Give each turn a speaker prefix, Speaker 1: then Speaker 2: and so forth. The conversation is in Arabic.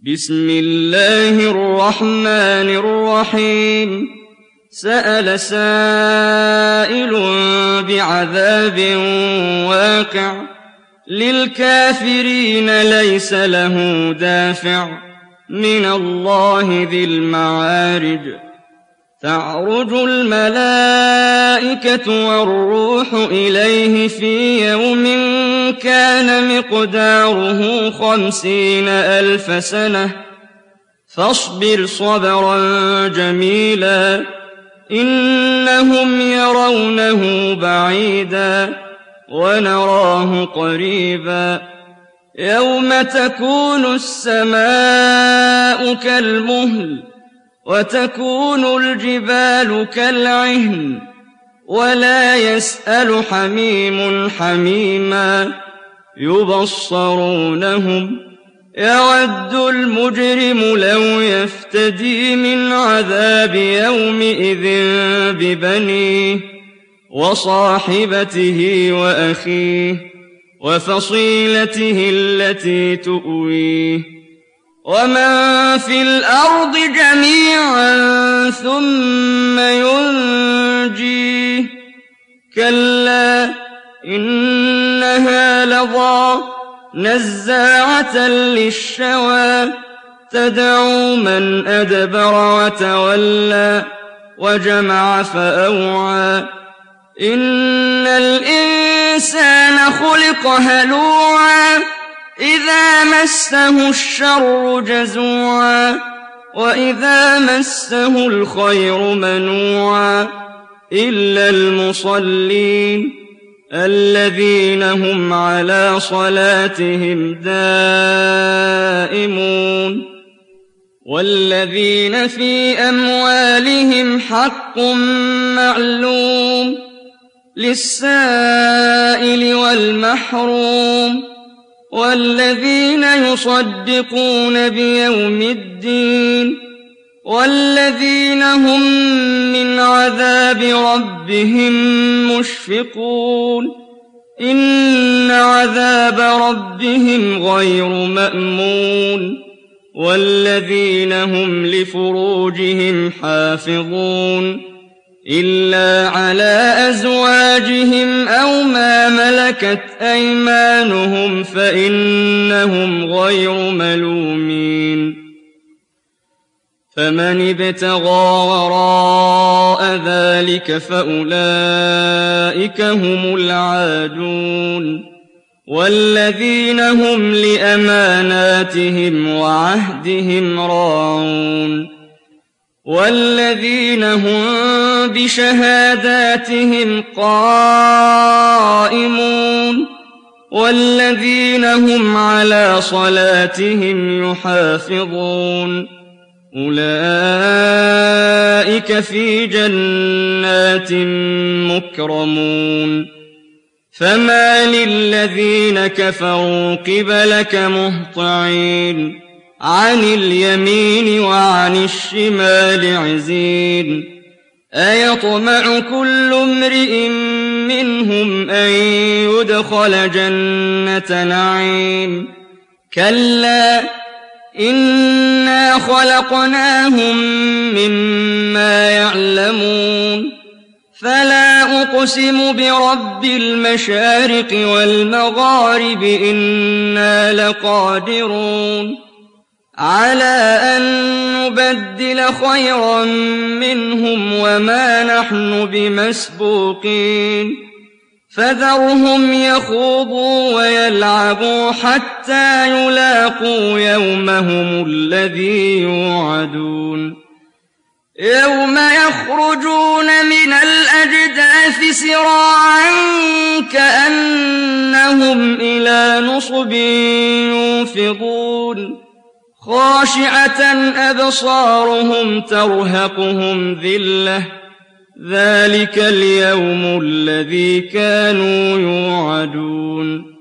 Speaker 1: بسم الله الرحمن الرحيم سأل سائل بعذاب واقع للكافرين ليس له دافع من الله ذي المعارج تعرج الملائكة والروح إليه في يوم كان مقداره 50,000 سنة فاصبر صبرا جميلا إنهم يرونه بعيدا ونراه قريبا يوم تكون السماء كالمهل وتكون الجبال كالعهن ولا يسأل حميم حميما يبصرونهم يود المجرم لو يفتدي من عذاب يومئذ ببنيه وصاحبته وأخيه وفصيلته التي تؤويه ومن في الأرض جميعا ثم ينجيه كلا إنها لظى نزاعة للشوى تدعو من أدبر وتولى وجمع فأوعى إن الإنسان خلق هلوعا إذا مسه الشر جزوعا وإذا مسه الخير منوعا إلا المصلين الذين هم على صلاتهم دائمون والذين في أموالهم حق معلوم للسائل والمحروم والذين يصدقون بيوم الدين والذين هم من عذاب ربهم مشفقون إن عذاب ربهم غير مأمون والذين هم لفروجهم حافظون إلا على أزواجهم أو ما ملكت أيمانهم فإنهم غير ملومين فمن ابتغى وراء ذلك فأولئك هم العادون والذين هم لأماناتهم وعهدهم راعون والذين هم بشهاداتهم قائمون والذين هم على صلاتهم يحافظون أولئك في جنات مكرمون فما للذين كفروا قبلك مهطعين عن اليمين وعن الشمال عزين أيطمع كل امرئ منهم أن يدخل جنة نعيم كلا إنا خلقناهم مما يعلمون فلا أقسم برب المشارق والمغارب إنا لقادرون على أن نبدل خيرا منهم وما نحن بمسبوقين فذرهم يخوضوا ويلعبوا حتى يلاقوا يومهم الذي يوعدون يوم يخرجون من الأجداث سراعا كأنهم إلى نصب يوفضون خاشعة أبصارهم ترهقهم ذلة ذلك اليوم الذي كانوا يوعدون